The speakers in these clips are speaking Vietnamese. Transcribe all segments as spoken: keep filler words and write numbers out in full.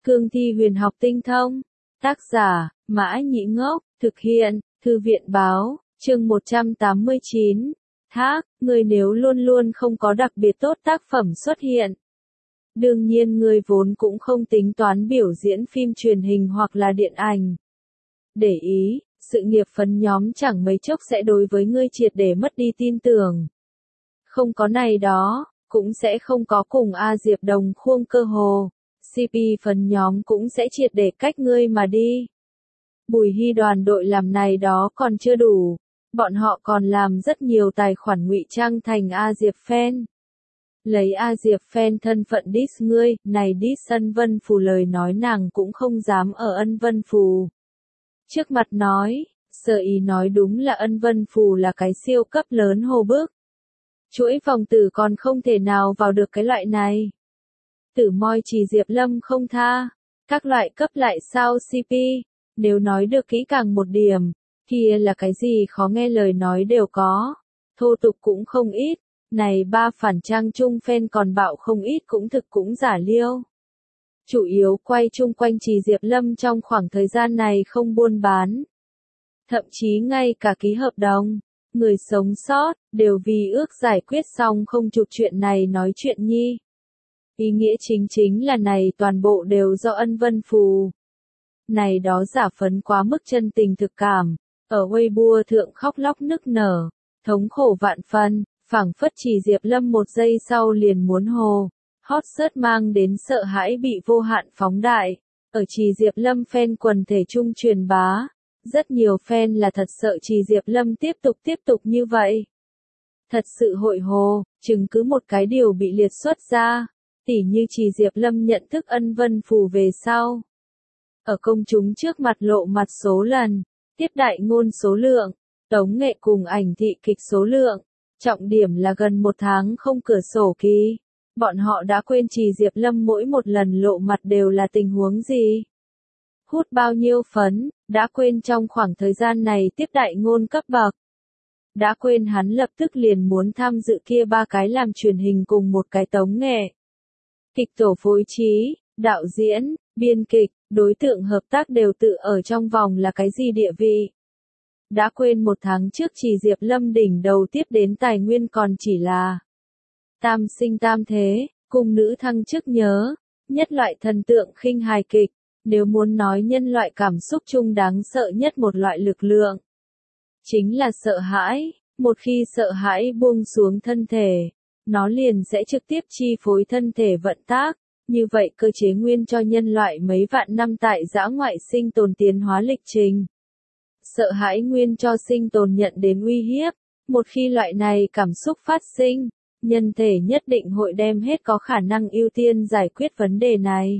Cương thi huyền học tinh thông. Tác giả, Mã Nhĩ Ngốc, thực hiện, Thư viện báo, chương một trăm tám mươi chín. Thác, ngươi nếu luôn luôn không có đặc biệt tốt tác phẩm xuất hiện. Đương nhiên ngươi vốn cũng không tính toán biểu diễn phim truyền hình hoặc là điện ảnh. Để ý, sự nghiệp phấn nhóm chẳng mấy chốc sẽ đối với ngươi triệt để mất đi tin tưởng. Không có này đó, cũng sẽ không có cùng A Diệp đồng khuôn cơ hồ. xê pê phấn nhóm cũng sẽ triệt để cách ngươi mà đi. Bùi Hy đoàn đội làm này đó còn chưa đủ. Bọn họ còn làm rất nhiều tài khoản ngụy trang thành A Diệp fan. Lấy A Diệp fan thân phận diss ngươi, này diss Ân Vân Phù lời nói nàng cũng không dám ở Ân Vân Phù trước mặt nói, sở ý nói đúng là Ân Vân Phù là cái siêu cấp lớn hồ bức. Chuỗi vòng tử còn không thể nào vào được cái loại này. Tử moi chỉ Diệp Lâm không tha, các loại cấp lại sao xê pê, nếu nói được kỹ càng một điểm, kia là cái gì khó nghe lời nói đều có, thô tục cũng không ít, này ba phản trang chung fan còn bạo không ít cũng thực cũng giả liêu. Chủ yếu quay chung quanh Trì Diệp Lâm trong khoảng thời gian này không buôn bán. Thậm chí ngay cả ký hợp đồng, người sống sót, đều vì ước giải quyết xong không chụp chuyện này nói chuyện nhi. Ý nghĩa chính chính là này toàn bộ đều do Ân Vân Phù. Này đó giả phấn quá mức chân tình thực cảm, ở Weibo thượng khóc lóc nức nở, thống khổ vạn phần, phảng phất Trì Diệp Lâm một giây sau liền muốn hồ. Hot search mang đến sợ hãi bị vô hạn phóng đại, ở Trì Diệp Lâm fan quần thể chung truyền bá. Rất nhiều fan là thật sợ Trì Diệp Lâm tiếp tục tiếp tục như vậy. Thật sự hội hồ, chứng cứ một cái điều bị liệt xuất ra, tỉ như Trì Diệp Lâm nhận thức Ân Vân Phù về sau. Ở công chúng trước mặt lộ mặt số lần, tiếp đại ngôn số lượng, tống nghệ cùng ảnh thị kịch số lượng, trọng điểm là gần một tháng không cửa sổ ký. Bọn họ đã quên Trì Diệp Lâm mỗi một lần lộ mặt đều là tình huống gì. Hút bao nhiêu phấn, đã quên trong khoảng thời gian này tiếp đại ngôn cấp bậc. Đã quên hắn lập tức liền muốn tham dự kia ba cái làm truyền hình cùng một cái tống nghệ. Kịch tổ phối trí, đạo diễn, biên kịch, đối tượng hợp tác đều tự ở trong vòng là cái gì địa vị. Đã quên một tháng trước Trì Diệp Lâm đỉnh đầu tiếp đến tài nguyên còn chỉ là tam sinh tam thế, cung nữ thăng chức nhớ, nhất loại thần tượng khinh hài kịch. Nếu muốn nói nhân loại cảm xúc chung đáng sợ nhất một loại lực lượng, chính là sợ hãi. Một khi sợ hãi buông xuống thân thể, nó liền sẽ trực tiếp chi phối thân thể vận tác. Như vậy cơ chế nguyên cho nhân loại mấy vạn năm tại dã ngoại sinh tồn tiến hóa lịch trình. Sợ hãi nguyên cho sinh tồn nhận đến uy hiếp. Một khi loại này cảm xúc phát sinh, nhân thể nhất định hội đem hết có khả năng ưu tiên giải quyết vấn đề này.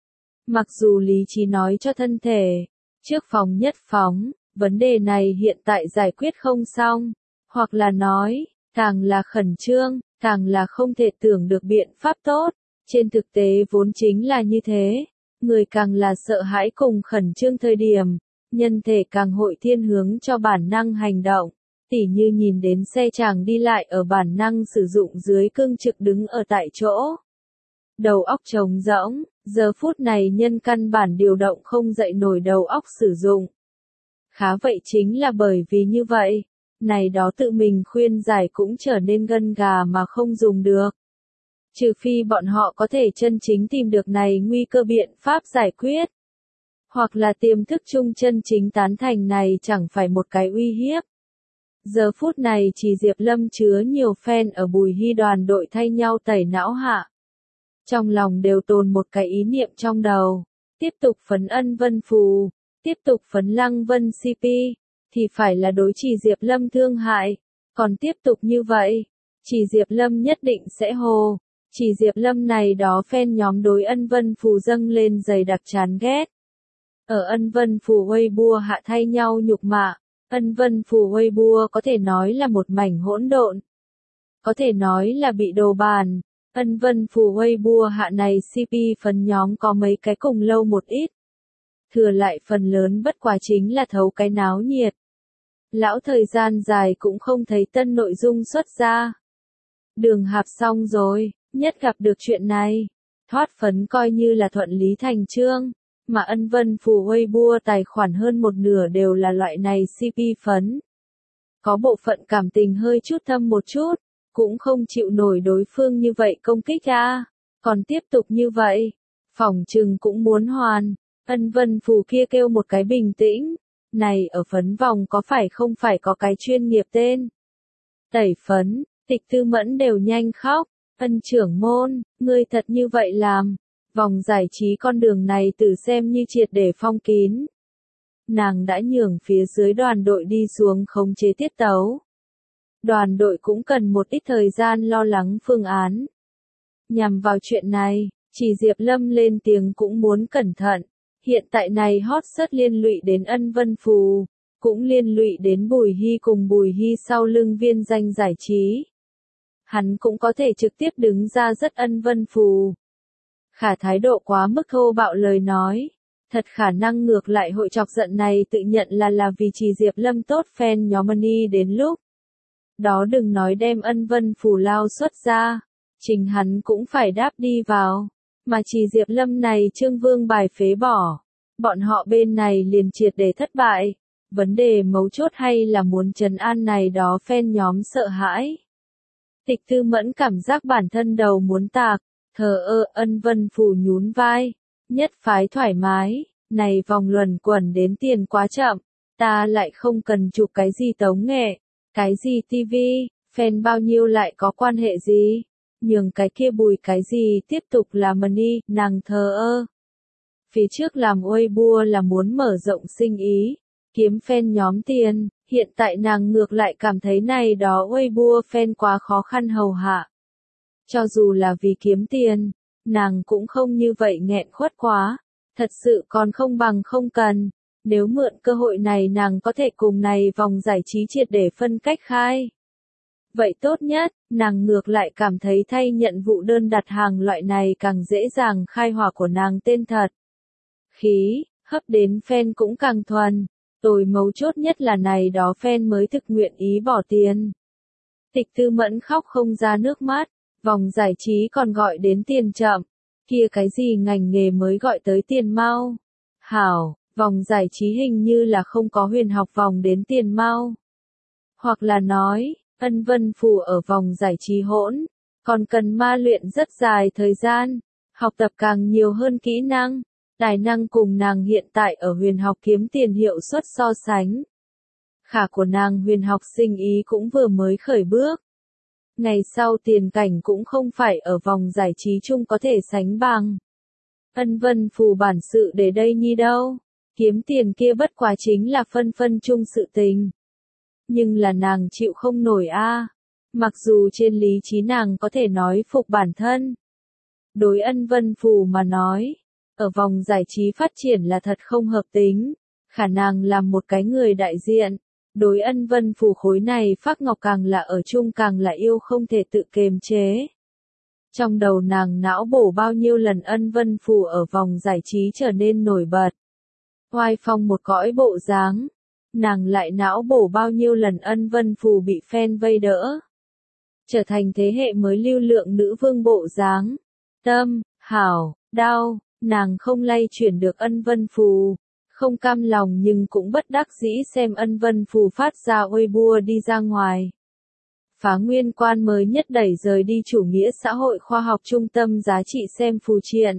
Mặc dù lý trí nói cho thân thể, trước phóng nhất phóng, vấn đề này hiện tại giải quyết không xong, hoặc là nói, càng là khẩn trương, càng là không thể tưởng được biện pháp tốt. Trên thực tế vốn chính là như thế, người càng là sợ hãi cùng khẩn trương thời điểm, nhân thể càng hội thiên hướng cho bản năng hành động, tỉ như nhìn đến xe chàng đi lại ở bản năng sử dụng dưới cương trực đứng ở tại chỗ. Đầu óc trống rỗng, giờ phút này nhân căn bản điều động không dậy nổi đầu óc sử dụng. Khá vậy chính là bởi vì như vậy, này đó tự mình khuyên giải cũng trở nên gân gà mà không dùng được. Trừ phi bọn họ có thể chân chính tìm được này nguy cơ biện pháp giải quyết. Hoặc là tiềm thức chung chân chính tán thành này chẳng phải một cái uy hiếp. Giờ phút này Trì Diệp Lâm chứa nhiều fan ở Bùi Hy đoàn đội thay nhau tẩy não hạ. Trong lòng đều tồn một cái ý niệm trong đầu, tiếp tục phấn Ân Vân Phù, tiếp tục phấn Lăng Vân xê pê, thì phải là đối Trì Diệp Lâm thương hại, còn tiếp tục như vậy, Trì Diệp Lâm nhất định sẽ hồ. Trì Diệp Lâm này đó fan nhóm đối Ân Vân Phù dâng lên dày đặc chán ghét. Ở Ân Vân Phù Weibo hạ thay nhau nhục mạ, Ân Vân Phù Weibo có thể nói là một mảnh hỗn độn. Có thể nói là bị đồ bàn. Ân Vân Phù Weibo hạ này xê pê phần nhóm có mấy cái cùng lâu một ít. Thừa lại phần lớn bất quá chính là thấu cái náo nhiệt. Lão thời gian dài cũng không thấy tân nội dung xuất ra. Đường hạp xong rồi, nhất gặp được chuyện này. thoát phấn coi như là thuận lý thành chương, mà Ân Vân Phù Weibo tài khoản hơn một nửa đều là loại này xê pê phấn. Có bộ phận cảm tình hơi chút thâm một chút, cũng không chịu nổi đối phương như vậy công kích a, còn tiếp tục như vậy, phỏng chừng cũng muốn hoàn. Ân Vân Phù kia kêu một cái bình tĩnh, này ở phấn vòng có phải không phải có cái chuyên nghiệp tên. Tẩy phấn, Tịch Tư Mẫn đều nhanh khóc, Ân trưởng môn, ngươi thật như vậy làm, vòng giải trí con đường này tự xem như triệt để phong kín. Nàng đã nhường phía dưới đoàn đội đi xuống khống chế tiết tấu. Đoàn đội cũng cần một ít thời gian lo lắng phương án. Nhằm vào chuyện này, chỉ Diệp Lâm lên tiếng cũng muốn cẩn thận. Hiện tại này hot search liên lụy đến Ân Vân Phù, cũng liên lụy đến Bùi Hy cùng Bùi Hy sau lưng viên danh giải trí. Hắn cũng có thể trực tiếp đứng ra rất Ân Vân Phù. Khả thái độ quá mức thô bạo lời nói, thật khả năng ngược lại hội chọc giận này tự nhận là là vì chỉ Diệp Lâm tốt fan nhóm Money đến lúc. Đó đừng nói đem Ân Vân Phù lao xuất ra, chính hắn cũng phải đáp đi vào, mà chỉ Diệp Lâm này Trương Vương bài phế bỏ, bọn họ bên này liền triệt để thất bại, vấn đề mấu chốt hay là muốn trấn an này đó fan nhóm sợ hãi. Tịch Tư Mẫn cảm giác bản thân đầu muốn tạc, thờ ơ. Ân Vân Phù nhún vai, nhất phái thoải mái, này vòng luẩn quẩn đến tiền quá chậm, ta lại không cần chụp cái gì tống nghệ, cái gì ti vi, fan bao nhiêu lại có quan hệ gì, nhường cái kia Bùi cái gì tiếp tục là Money, nàng thờ ơ. Phía trước làm Weibo là muốn mở rộng sinh ý, kiếm fan nhóm tiền, hiện tại nàng ngược lại cảm thấy này đó Weibo fan quá khó khăn hầu hạ. Cho dù là vì kiếm tiền, nàng cũng không như vậy nghẹn khuất quá, thật sự còn không bằng không cần, nếu mượn cơ hội này nàng có thể cùng này vòng giải trí triệt để phân cách khai. Vậy tốt nhất, nàng ngược lại cảm thấy thay nhận vụ đơn đặt hàng loại này càng dễ dàng khai hỏa của nàng tên thật. Khí, hấp đến fan cũng càng thuần, tồi mấu chốt nhất là này đó fan mới thực nguyện ý bỏ tiền. Tịch Tư Mẫn khóc không ra nước mắt, vòng giải trí còn gọi đến tiền chậm, kia cái gì ngành nghề mới gọi tới tiền mau. Hảo, vòng giải trí hình như là không có huyền học vòng đến tiền mau. Hoặc là nói, Ân Vân Phù ở vòng giải trí hỗn, còn cần ma luyện rất dài thời gian, học tập càng nhiều hơn kỹ năng, tài năng cùng nàng hiện tại ở huyền học kiếm tiền hiệu suất so sánh. Khả của nàng huyền học sinh ý cũng vừa mới khởi bước. Ngày sau tiền cảnh cũng không phải ở vòng giải trí chung có thể sánh bằng. Ân Vân Phù bản sự để đây nhi đâu, kiếm tiền kia bất quá chính là phân phân chung sự tình. Nhưng là nàng chịu không nổi a. Mặc dù trên lý trí nàng có thể nói phục bản thân. Đối Ân Vân Phù mà nói, ở vòng giải trí phát triển là thật không hợp tính, khả năng làm một cái người đại diện. Đối Ân Vân Phù khối này Phác Ngọc càng là ở chung càng là yêu không thể tự kiềm chế. Trong đầu nàng não bổ bao nhiêu lần Ân Vân Phù ở vòng giải trí trở nên nổi bật. Oai phong một cõi bộ dáng. Nàng lại não bổ bao nhiêu lần Ân Vân Phù bị fan vây đỡ. Trở thành thế hệ mới lưu lượng nữ vương bộ dáng. Tâm, hảo, đau, nàng không lay chuyển được Ân Vân Phù. Không cam lòng nhưng cũng bất đắc dĩ xem Ân Vân Phù phát ra Weibo đi ra ngoài. Phá Nguyên Quan mới nhất đẩy rời đi chủ nghĩa xã hội khoa học trung tâm giá trị xem phù triện.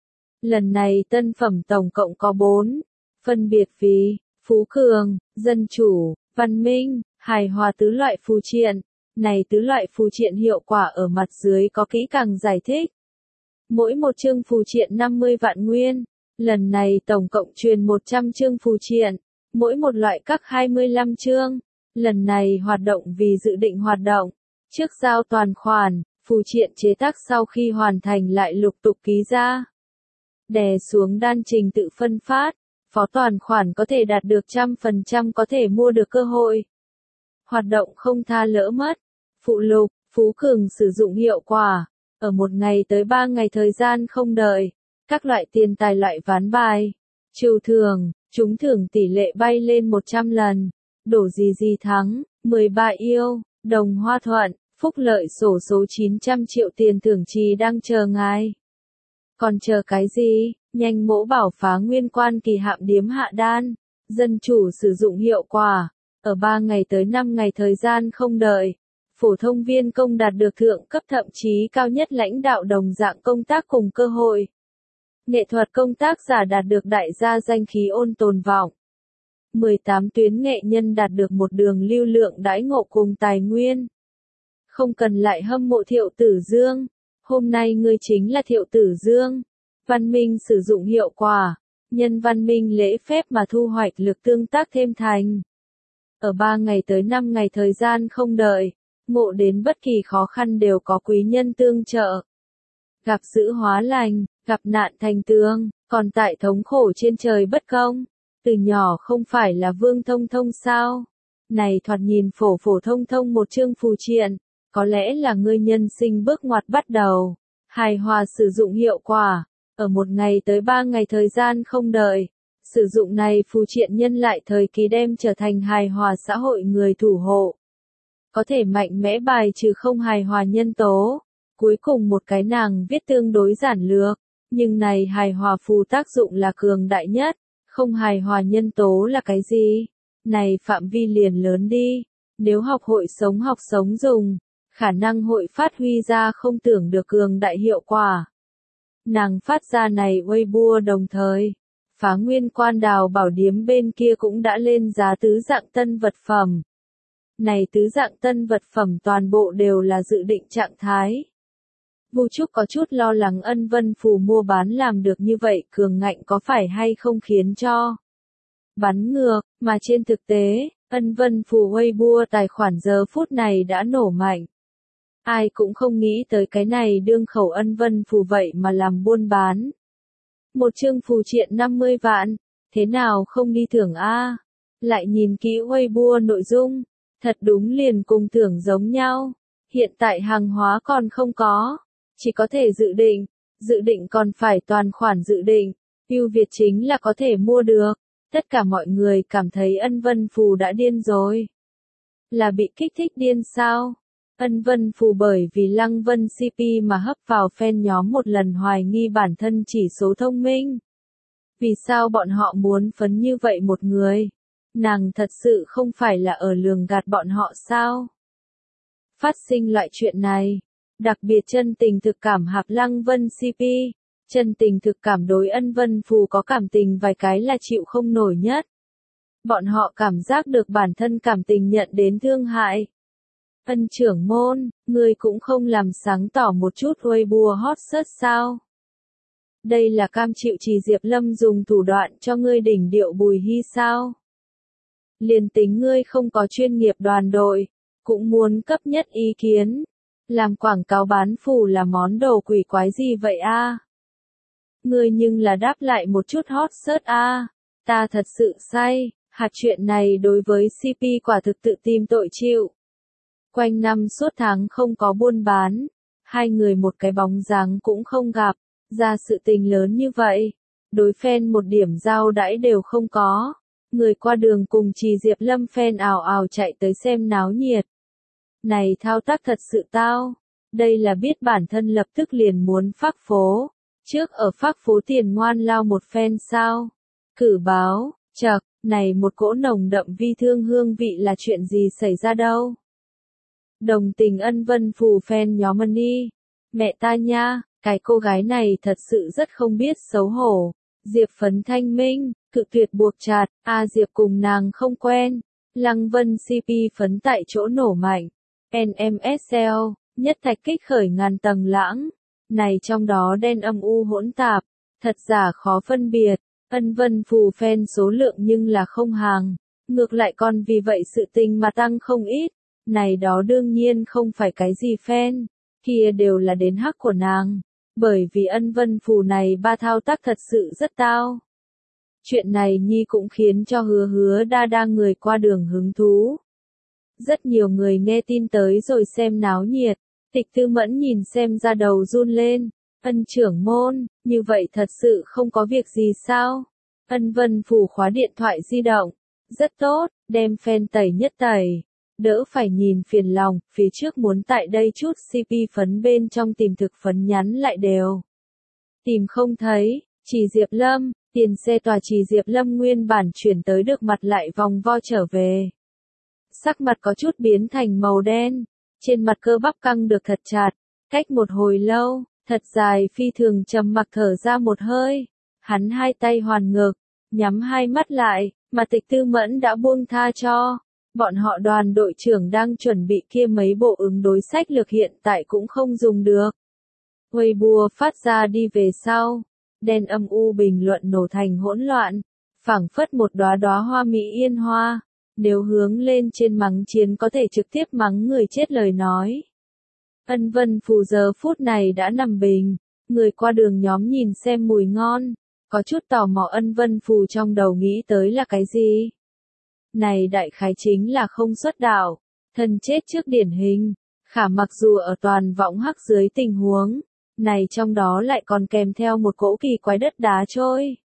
Lần này tân phẩm tổng cộng có bốn, phân biệt vì Phú Cường, Dân Chủ, Văn Minh, Hài Hòa tứ loại phù triện. Này tứ loại phù triện hiệu quả ở mặt dưới có kỹ càng giải thích. Mỗi một chương phù triện năm mươi vạn nguyên. Lần này tổng cộng truyền một trăm chương phù triện, mỗi một loại các hai mươi lăm chương. Lần này hoạt động vì dự định hoạt động, trước giao toàn khoản, phù triện chế tác sau khi hoàn thành lại lục tục ký ra. Đè xuống đan trình tự phân phát, phó toàn khoản có thể đạt được trăm phần trăm có thể mua được cơ hội. Hoạt động không tha lỡ mất. Phụ lục, Phú Cường sử dụng hiệu quả, ở một ngày tới ba ngày thời gian không đợi. Các loại tiền tài loại ván bài, trừu thưởng, trúng thưởng tỷ lệ bay lên một trăm lần, đổ gì gì thắng, mười ba yêu, đồng hoa thuận, phúc lợi xổ số chín trăm triệu tiền thưởng trì đang chờ ngài. Còn chờ cái gì, nhanh mỗ bảo phá nguyên quan kỳ hạm điếm hạ đan, dân chủ sử dụng hiệu quả, ở ba ngày tới năm ngày thời gian không đợi. Phổ thông viên công đạt được thượng cấp thậm chí cao nhất lãnh đạo đồng dạng công tác cùng cơ hội. Nghệ thuật công tác giả đạt được đại gia danh khí ôn tồn vọng. mười tám tuyến nghệ nhân đạt được một đường lưu lượng đãi ngộ cùng tài nguyên. Không cần lại hâm mộ Thiệu Tử Dương. Hôm nay ngươi chính là Thiệu Tử Dương. Văn minh sử dụng hiệu quả. Nhân văn minh lễ phép mà thu hoạch lực tương tác thêm thành. Ở ba ngày tới năm ngày thời gian không đợi. Ngộ đến bất kỳ khó khăn đều có quý nhân tương trợ. Gặp dữ hóa lành, gặp nạn thành tường, còn tại thống khổ trên trời bất công. Từ nhỏ không phải là Vương Thông Thông sao? Này thoạt nhìn phổ phổ thông thông một chương phù triện, có lẽ là ngươi nhân sinh bước ngoặt bắt đầu. Hài hòa sử dụng hiệu quả, ở một ngày tới ba ngày thời gian không đợi. Sử dụng này phù triện nhân lại thời kỳ đem trở thành hài hòa xã hội người thủ hộ. Có thể mạnh mẽ bài trừ không hài hòa nhân tố. Cuối cùng một cái nàng viết tương đối giản lược, nhưng này hài hòa phù tác dụng là cường đại nhất. Không hài hòa nhân tố là cái gì? Này phạm vi liền lớn đi. Nếu học hội sống học sống dùng, khả năng hội phát huy ra không tưởng được cường đại hiệu quả. Nàng phát ra này Weibo đồng thời. Phá nguyên quan đào bảo điếm bên kia cũng đã lên giá tứ dạng tân vật phẩm. Này tứ dạng tân vật phẩm toàn bộ đều là dự định trạng thái. Vu Trúc có chút lo lắng Ân Vân Phù mua bán làm được như vậy cường ngạnh có phải hay không khiến cho bắn ngược, mà trên thực tế, Ân Vân Phù Weibo tài khoản giờ phút này đã nổ mạnh. Ai cũng không nghĩ tới cái này đương khẩu Ân Vân Phù vậy mà làm buôn bán. Một chương phù triện năm mươi vạn, thế nào không đi thưởng a? Lại nhìn kỹ Weibo nội dung, thật đúng liền cùng thưởng giống nhau. Hiện tại hàng hóa còn không có. Chỉ có thể dự định, dự định còn phải toàn khoản dự định, ưu việt chính là có thể mua được. Tất cả mọi người cảm thấy Ân Vân Phù đã điên rồi. Là bị kích thích điên sao? Ân Vân Phù bởi vì Lăng Vân xê pê mà hấp vào fan nhóm một lần hoài nghi bản thân chỉ số thông minh. Vì sao bọn họ muốn phấn như vậy một người? Nàng thật sự không phải là ở lường gạt bọn họ sao? Phát sinh loại chuyện này. Đặc biệt chân tình thực cảm hạp Lăng Vân xê pê, chân tình thực cảm đối Ân Vân Phù có cảm tình vài cái là chịu không nổi nhất. Bọn họ cảm giác được bản thân cảm tình nhận đến thương hại. Ân trưởng môn, ngươi cũng không làm sáng tỏ một chút Weibo hot search sao? Đây là cam chịu Trì Diệp Lâm dùng thủ đoạn cho ngươi đỉnh điệu Bùi Hy sao? Liền tính ngươi không có chuyên nghiệp đoàn đội, cũng muốn cấp nhất ý kiến. Làm quảng cáo bán phù là món đồ quỷ quái gì vậy a? Ngươi nhưng là đáp lại một chút hot search a. Ta thật sự say, hạt chuyện này đối với xê pê quả thực tự tìm tội chịu. Quanh năm suốt tháng không có buôn bán, hai người một cái bóng dáng cũng không gặp, ra sự tình lớn như vậy. Đối fan một điểm giao đãi đều không có. Người qua đường cùng Trì Diệp Lâm fan ào ào chạy tới xem náo nhiệt. Này thao tác thật sự tao. Đây là biết bản thân lập tức liền muốn phác phố. Trước ở phác phố tiền ngoan lao một phen sao. Cử báo, chật, này một cỗ nồng đậm vi thương hương vị là chuyện gì xảy ra đâu. Đồng tình Ân Vân Phù fan nhóm ân y. Mẹ ta nha, cái cô gái này thật sự rất không biết xấu hổ. Diệp phấn thanh minh, cự tuyệt buộc chặt, a Diệp cùng nàng không quen. Lăng Vân xê pê phấn tại chỗ nổ mạnh. en em ét lờ, nhất thạch kích khởi ngàn tầng lãng. Này trong đó đen âm u hỗn tạp, thật giả khó phân biệt. Ân Vân Phù fan số lượng nhưng là không hàng. Ngược lại còn vì vậy sự tình mà tăng không ít. Này đó đương nhiên không phải cái gì fan, kia đều là đến hắc của nàng. Bởi vì Ân Vân Phù này ba thao tác thật sự rất tao. Chuyện này nhi cũng khiến cho hứa hứa đa đa người qua đường hứng thú. Rất nhiều người nghe tin tới rồi xem náo nhiệt. Tịch Tư Mẫn nhìn xem ra đầu run lên. Ân trưởng môn, như vậy thật sự không có việc gì sao? Ân Vân Phù khóa điện thoại di động. Rất tốt, đem fan tẩy nhất tẩy. Đỡ phải nhìn phiền lòng, phía trước muốn tại đây chút xê pê phấn bên trong tìm thực phấn nhắn lại đều. tìm không thấy, Trì Diệp Lâm, tiền xe tòa Trì Diệp Lâm nguyên bản chuyển tới được mặt lại vòng vo trở về. Sắc mặt có chút biến thành màu đen, trên mặt cơ bắp căng được thật chặt, cách một hồi lâu, thật dài phi thường trầm mặc thở ra một hơi, hắn hai tay hoàn ngực, nhắm hai mắt lại, mà Tịch Tư Mẫn đã buông tha cho. Bọn họ đoàn đội trưởng đang chuẩn bị kia mấy bộ ứng đối sách lược hiện tại cũng không dùng được. Weibo phát ra đi về sau, đen âm u bình luận nổ thành hỗn loạn, phảng phất một đóa đóa hoa mỹ yên hoa, nếu hướng lên trên mắng chiến có thể trực tiếp mắng người chết lời nói. Ân Vân Phù giờ phút này đã nằm bình, người qua đường nhóm nhìn xem mùi ngon, có chút tò mò Ân Vân Phù trong đầu nghĩ tới là cái gì. Này đại khái chính là không xuất đạo, thân chết trước điển hình, khả mặc dù ở toàn võng hắc dưới tình huống, này trong đó lại còn kèm theo một cỗ kỳ quái đất đá trôi.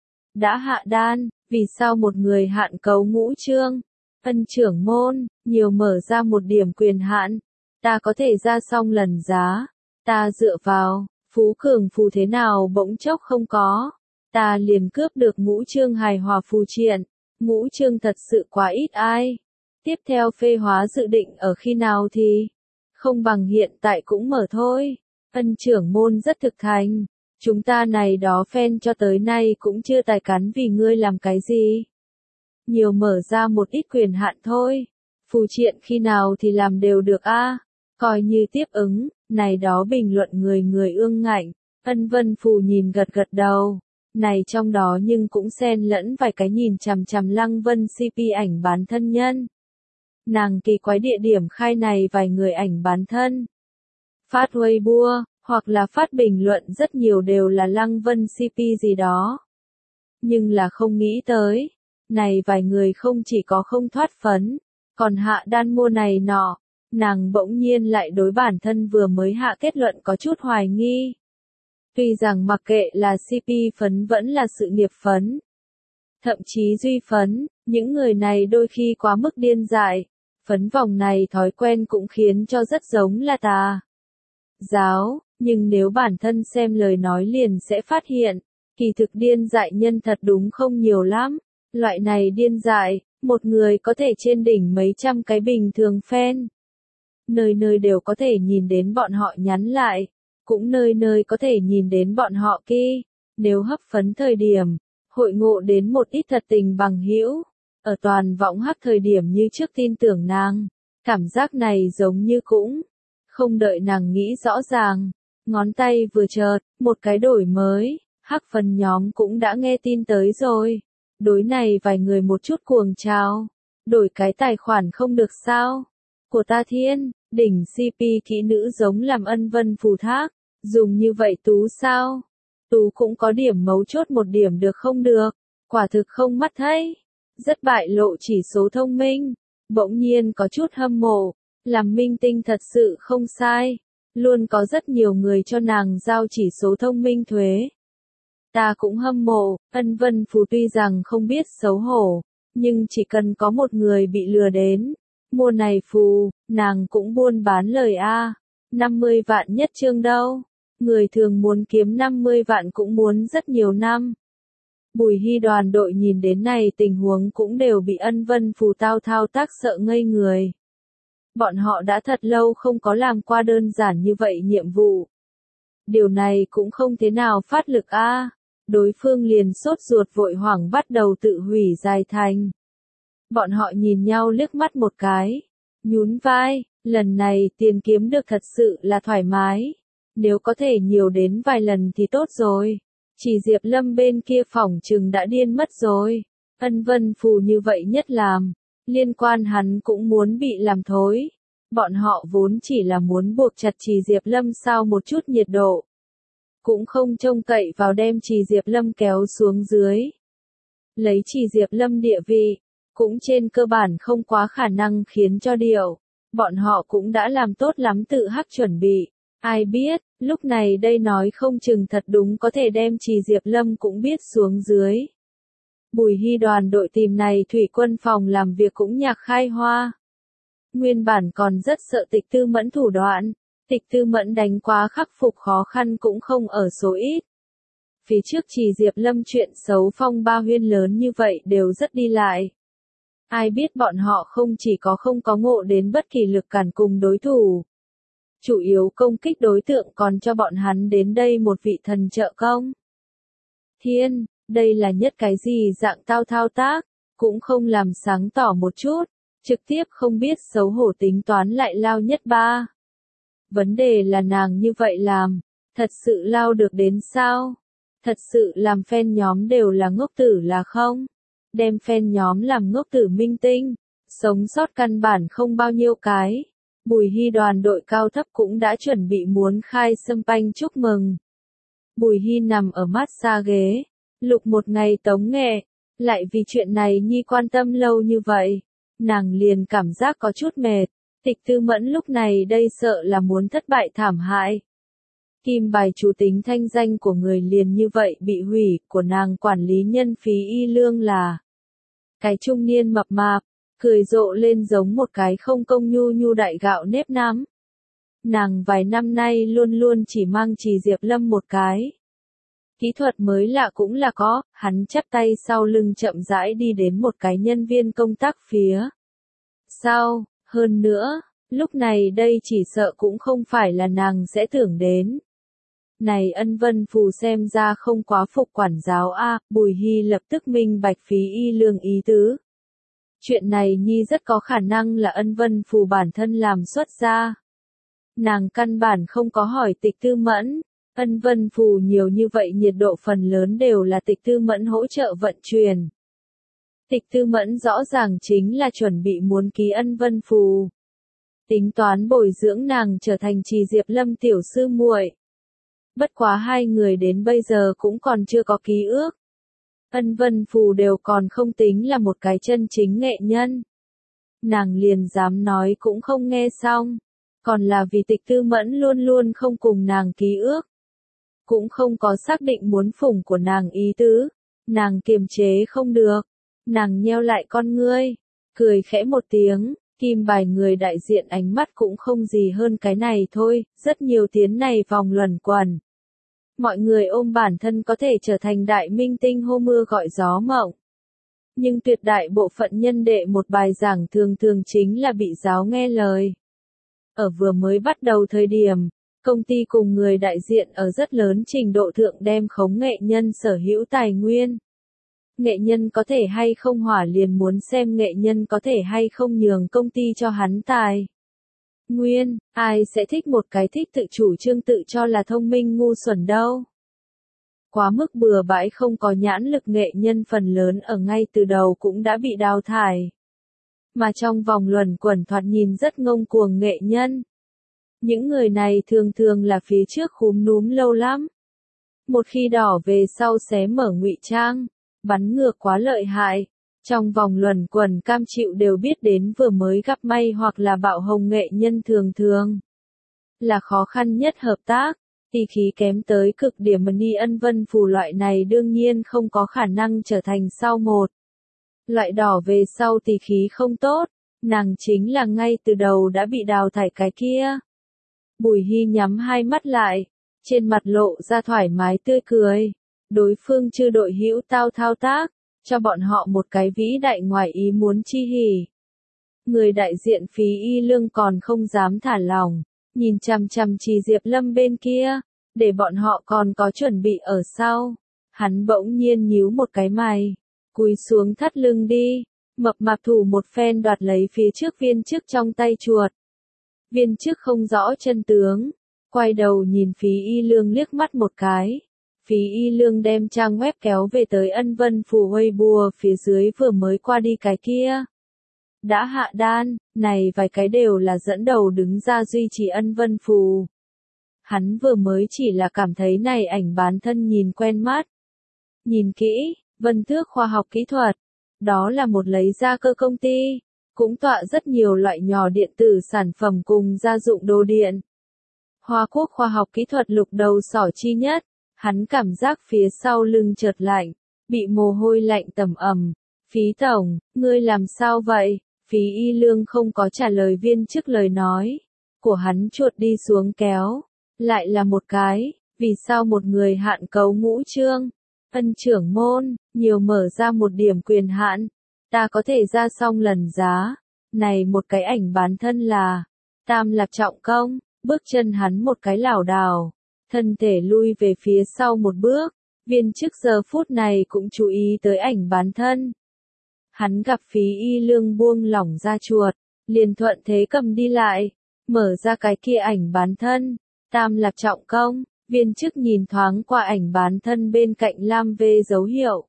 Đã hạ đan, vì sao một người hạn cấu ngũ trương, Ân trưởng môn, nhiều mở ra một điểm quyền hạn, ta có thể ra xong lần giá, ta dựa vào, phú cường phù thế nào bỗng chốc không có, ta liền cướp được ngũ trương hài hòa phù triện, ngũ trương thật sự quá ít ai. Tiếp theo phê hóa dự định ở khi nào thì, không bằng hiện tại cũng mở thôi. Ân trưởng môn rất thực thành, chúng ta này đó fan cho tới nay cũng chưa tài cắn vì ngươi làm cái gì. Nhiều mở ra một ít quyền hạn thôi, phù triện khi nào thì làm đều được a. Coi như tiếp ứng, này đó bình luận người người ương ngạnh, Ân Vân Phù nhìn gật gật đầu, này trong đó nhưng cũng xen lẫn vài cái nhìn chằm chằm Lăng Vân xê pê ảnh bán thân nhân. Nàng kỳ quái địa điểm khai này vài người ảnh bán thân. Phát Weibo, hoặc là phát bình luận rất nhiều đều là Lăng Vân xê pê gì đó. Nhưng là không nghĩ tới, này vài người không chỉ có không thoát phấn, còn hạ đan mua này nọ, nàng bỗng nhiên lại đối bản thân vừa mới hạ kết luận có chút hoài nghi. Tuy rằng mặc kệ là xê pê phấn vẫn là sự nghiệp phấn, thậm chí duy phấn, những người này đôi khi quá mức điên dại, phấn vòng này thói quen cũng khiến cho rất giống là tà giáo, nhưng nếu bản thân xem lời nói liền sẽ phát hiện, kỳ thực điên dại nhân thật đúng không nhiều lắm, loại này điên dại, một người có thể trên đỉnh mấy trăm cái bình thường fan. Nơi nơi đều có thể nhìn đến bọn họ nhắn lại, cũng nơi nơi có thể nhìn đến bọn họ kia, nếu hấp phấn thời điểm, hội ngộ đến một ít thật tình bằng hữu, ở toàn võng hắc thời điểm như trước tin tưởng nàng, cảm giác này giống như cũng, không đợi nàng nghĩ rõ ràng, ngón tay vừa chợt, một cái đổi mới, hắc phần nhóm cũng đã nghe tin tới rồi, đối này vài người một chút cuồng trào, đổi cái tài khoản không được sao, của ta thiên, đỉnh xê pê kỹ nữ giống làm Ân Vân Phù thác. Dùng như vậy Tú sao? Tú cũng có điểm mấu chốt một điểm được không được, quả thực không mắt thấy. Rất bại lộ chỉ số thông minh, bỗng nhiên có chút hâm mộ, làm minh tinh thật sự không sai. Luôn có rất nhiều người cho nàng giao chỉ số thông minh thuế. Ta cũng hâm mộ, Ân Vân Phù tuy rằng không biết xấu hổ, nhưng chỉ cần có một người bị lừa đến, mua này phù, nàng cũng buôn bán lời a. năm mươi vạn nhất chương đâu. Người thường muốn kiếm năm mươi vạn cũng muốn rất nhiều năm. Bùi Hy đoàn đội nhìn đến này tình huống cũng đều bị Ân Vân Phù tao thao tác sợ ngây người. Bọn họ đã thật lâu không có làm qua đơn giản như vậy nhiệm vụ. Điều này cũng không thế nào phát lực a. Đối phương liền sốt ruột vội hoảng bắt đầu tự hủy dài thành. Bọn họ nhìn nhau liếc mắt một cái, nhún vai, lần này tiền kiếm được thật sự là thoải mái. Nếu có thể nhiều đến vài lần thì tốt rồi. Chỉ Diệp Lâm bên kia phỏng chừng đã điên mất rồi. Ân Vân Phù như vậy nhất làm. Liên quan hắn cũng muốn bị làm thối. Bọn họ vốn chỉ là muốn buộc chặt Chỉ Diệp Lâm sao một chút nhiệt độ. Cũng không trông cậy vào đem Chỉ Diệp Lâm kéo xuống dưới. Lấy Chỉ Diệp Lâm địa vị, cũng trên cơ bản không quá khả năng khiến cho điều. Bọn họ cũng đã làm tốt lắm tự hắc chuẩn bị. Ai biết, lúc này đây nói không chừng thật đúng có thể đem Chỉ Diệp Lâm cũng biết xuống dưới. Bùi Hy đoàn đội tìm này thủy quân phòng làm việc cũng nhạc khai hoa. Nguyên bản còn rất sợ Tịch Tư Mẫn thủ đoạn, Tịch Tư Mẫn đánh quá khắc phục khó khăn cũng không ở số ít. Phía trước Trì Diệp Lâm chuyện xấu phong ba huyên lớn như vậy đều rất đi lại. Ai biết bọn họ không chỉ có không có ngộ đến bất kỳ lực cản cùng đối thủ. Chủ yếu công kích đối tượng còn cho bọn hắn đến đây một vị thần trợ công. Thiên, đây là nhất cái gì dạng tao thao tác, cũng không làm sáng tỏ một chút, trực tiếp không biết xấu hổ tính toán lại lao nhất ba. Vấn đề là nàng như vậy làm, thật sự lao được đến sao? Thật sự làm fan nhóm đều là ngốc tử là không? Đem fan nhóm làm ngốc tử minh tinh, sống sót căn bản không bao nhiêu cái. Bùi Hy đoàn đội cao thấp cũng đã chuẩn bị muốn khai sâm panh chúc mừng. Bùi Hy nằm ở massage ghế, lục một ngày tống nghệ, lại vì chuyện này nhi quan tâm lâu như vậy, nàng liền cảm giác có chút mệt. Tịch Tư Mẫn lúc này đây sợ là muốn thất bại thảm hại. Kim bài chủ tính thanh danh của người liền như vậy bị hủy, của nàng quản lý nhân phí y lương là cái trung niên mập mạp, cười rộ lên giống một cái không công nhu nhu đại gạo nếp nắm. Nàng vài năm nay luôn luôn chỉ mang Trì Diệp Lâm một cái. Kỹ thuật mới lạ cũng là có, hắn chắp tay sau lưng chậm rãi đi đến một cái nhân viên công tác phía sau, hơn nữa, lúc này đây chỉ sợ cũng không phải là nàng sẽ tưởng đến. Này Ân Vân Phù xem ra không quá phục quản giáo a, Bùi Hy lập tức minh bạch phí y lương ý tứ. Chuyện này nhi rất có khả năng là Ân Vân Phù bản thân làm xuất ra. Nàng căn bản không có hỏi Tịch Tư Mẫn, Ân Vân Phù nhiều như vậy nhiệt độ phần lớn đều là Tịch Tư Mẫn hỗ trợ vận chuyển. Tịch Tư Mẫn rõ ràng chính là chuẩn bị muốn ký Ân Vân Phù. Tính toán bồi dưỡng nàng trở thành Trì Diệp Lâm tiểu sư muội. Bất quá hai người đến bây giờ cũng còn chưa có ký ước. Ân Vân Phù đều còn không tính là một cái chân chính nghệ nhân. Nàng liền dám nói cũng không nghe xong. Còn là vì Tịch Tư Mẫn luôn luôn không cùng nàng ký ước. Cũng không có xác định muốn phủng của nàng ý tứ. Nàng kiềm chế không được. Nàng nheo lại con ngươi. Cười khẽ một tiếng. Kim bài người đại diện ánh mắt cũng không gì hơn cái này thôi. Rất nhiều tiếng này vòng luẩn quẩn. Mọi người ôm bản thân có thể trở thành đại minh tinh hô mưa gọi gió mộng. Nhưng tuyệt đại bộ phận nhân đệ một bài giảng thường thường chính là bị giáo nghe lời. Ở vừa mới bắt đầu thời điểm, công ty cùng người đại diện ở rất lớn trình độ thượng đem khống nghệ nhân sở hữu tài nguyên. Nghệ nhân có thể hay không hỏa liền muốn xem nghệ nhân có thể hay không nhường công ty cho hắn tài. Nguyên, ai sẽ thích một cái thích tự chủ trương tự cho là thông minh ngu xuẩn đâu. Quá mức bừa bãi không có nhãn lực nghệ nhân phần lớn ở ngay từ đầu cũng đã bị đào thải. Mà trong vòng luẩn quẩn thoạt nhìn rất ngông cuồng nghệ nhân. Những người này thường thường là phía trước khúm núm lâu lắm. Một khi đỏ về sau xé mở ngụy trang, bắn ngược quá lợi hại. Trong vòng luẩn quẩn cam chịu đều biết đến vừa mới gặp may hoặc là bạo hồng nghệ nhân thường thường. Là khó khăn nhất hợp tác, tỷ khí kém tới cực điểm mà Ni Ân Vân Phù loại này đương nhiên không có khả năng trở thành sau một. Loại đỏ về sau tỷ khí không tốt, nàng chính là ngay từ đầu đã bị đào thải cái kia. Bùi Hy nhắm hai mắt lại, trên mặt lộ ra thoải mái tươi cười. Đối phương chư đội hữu tao thao tác. Cho bọn họ một cái vĩ đại ngoài ý muốn chi hỉ. Người đại diện phí y lương còn không dám thả lỏng, nhìn chằm chằm Trì Diệp Lâm bên kia, để bọn họ còn có chuẩn bị ở sau. Hắn bỗng nhiên nhíu một cái mày, cúi xuống thắt lưng đi, mập mạp thủ một phen đoạt lấy phía trước viên chức trong tay chuột. Viên chức không rõ chân tướng, quay đầu nhìn phí y lương liếc mắt một cái. Phí y lương đem trang web kéo về tới Ân Vân Phù Weibo phía dưới vừa mới qua đi cái kia. Đã hạ đan, này vài cái đều là dẫn đầu đứng ra duy trì Ân Vân Phù. Hắn vừa mới chỉ là cảm thấy này ảnh bán thân nhìn quen mắt. Nhìn kỹ, Vân Tước khoa học kỹ thuật. Đó là một lấy ra cơ công ty. Cũng tọa rất nhiều loại nhỏ điện tử sản phẩm cùng gia dụng đồ điện. Hoa Quốc khoa học kỹ thuật lục đầu sỏ chi nhất. Hắn cảm giác phía sau lưng chợt lạnh, bị mồ hôi lạnh tẩm ẩm. Phí tổng, ngươi làm sao vậy? Phí y lương không có trả lời viên chức lời nói. Của hắn chuột đi xuống kéo. Lại là một cái, Vì sao một người hạn cấu ngũ chương? Ân trưởng môn, nhiều mở ra một điểm quyền hạn. Ta có thể ra xong lần giá. Này một cái ảnh bán thân là. Tam Lạp Trọng Công, bước chân hắn một cái lảo đảo. Thân thể lui về phía sau một bước. Viên chức giờ phút này cũng chú ý tới ảnh bán thân. Hắn gặp Phí Y Lương buông lỏng ra chuột. Liền thuận thế cầm đi lại. Mở ra cái kia ảnh bán thân. Tam Lạp Trọng Công. Viên chức nhìn thoáng qua ảnh bán thân bên cạnh lam vê dấu hiệu.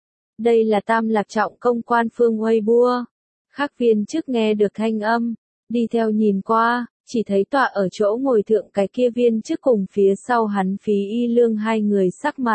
Đây là Tam Lạp Trọng Công quan phương Weibo. Khác viên chức nghe được thanh âm, đi theo nhìn qua, chỉ thấy tọa ở chỗ ngồi thượng cái kia viên chức cùng phía sau hắn Phí Y Lương hai người sắc mặt.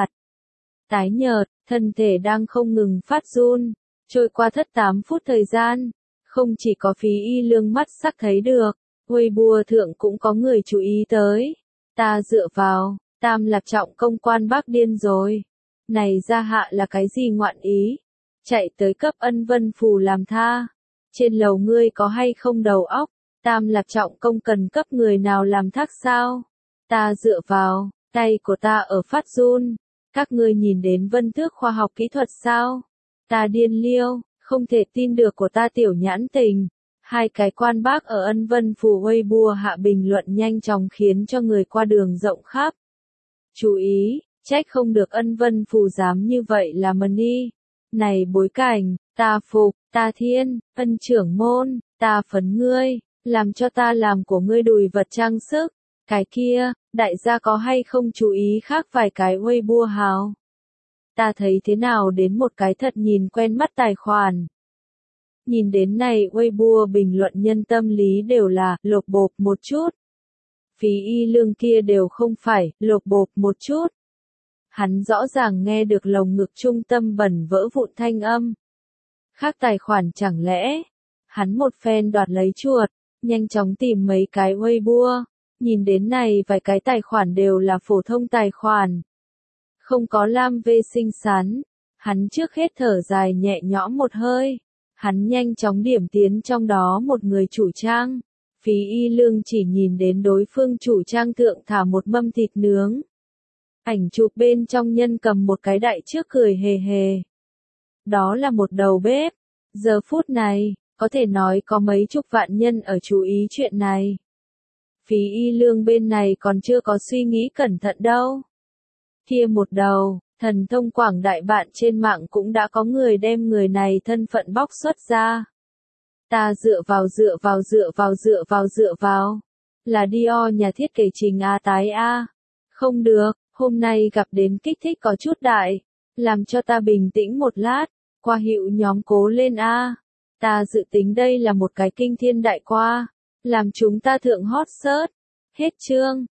Tái nhợt, thân thể đang không ngừng phát run, trôi qua thất tám phút thời gian, không chỉ có Phí Y Lương mắt sắc thấy được, Weibo thượng cũng có người chú ý tới. Ta dựa vào, Tam Lạp Trọng Công quan bác điên rồi. Này gia hạ là cái gì ngoạn ý? Chạy tới cấp Ân Vân Phù làm tha. Trên lầu ngươi có hay không đầu óc? Tam Lạp Trọng Công cần cấp người nào làm thác sao? Ta dựa vào, tay của ta ở phát run. Các ngươi nhìn đến Vân Tước khoa học kỹ thuật sao? Ta điên liêu, không thể tin được của ta tiểu nhãn tình. Hai cái quan bác ở Ân Vân Phù Weibo hạ bình luận nhanh chóng khiến cho người qua đường rộng khắp. Chú ý, trách không được Ân Vân Phù dám như vậy là money. Này bối cảnh, ta phục, ta thiên, Ân trưởng môn, ta phấn ngươi, làm cho ta làm của ngươi đùi vật trang sức. Cái kia, đại gia có hay không chú ý khác vài cái Weibo hào? Ta thấy thế nào đến một cái thật nhìn quen mắt tài khoản. Nhìn đến này Weibo bình luận nhân tâm lý đều là lột bột một chút. Phí Y Lương kia đều không phải lột bột một chút. Hắn rõ ràng nghe được lồng ngực trung tâm bẩn vỡ vụn thanh âm. Khác tài khoản chẳng lẽ? Hắn một phen đoạt lấy chuột, nhanh chóng tìm mấy cái Weibo. Nhìn đến này vài cái tài khoản đều là phổ thông tài khoản. Không có lam vê xinh xắn. Hắn trước hết thở dài nhẹ nhõm một hơi. Hắn nhanh chóng điểm tiến trong đó một người chủ trang. Phí Y Lương chỉ nhìn đến đối phương chủ trang thượng thả một mâm thịt nướng. Ảnh chụp bên trong nhân cầm một cái đại trước cười hề hề. Đó là một đầu bếp. Giờ phút này, có thể nói có mấy chục vạn nhân ở chú ý chuyện này. Phí Y Lương bên này còn chưa có suy nghĩ cẩn thận đâu. Kia một đầu, thần thông quảng đại bạn trên mạng cũng đã có người đem người này thân phận bóc xuất ra. Ta dựa vào dựa vào dựa vào dựa vào dựa vào. Là Dior nhà thiết kế Trình A tái A. Không được, hôm nay gặp đến kích thích có chút đại. Làm cho ta bình tĩnh một lát. Qua hiệu nhóm cố lên A. Ta dự tính đây là một cái kinh thiên đại qua. Làm chúng ta thượng hot search. Hết chương.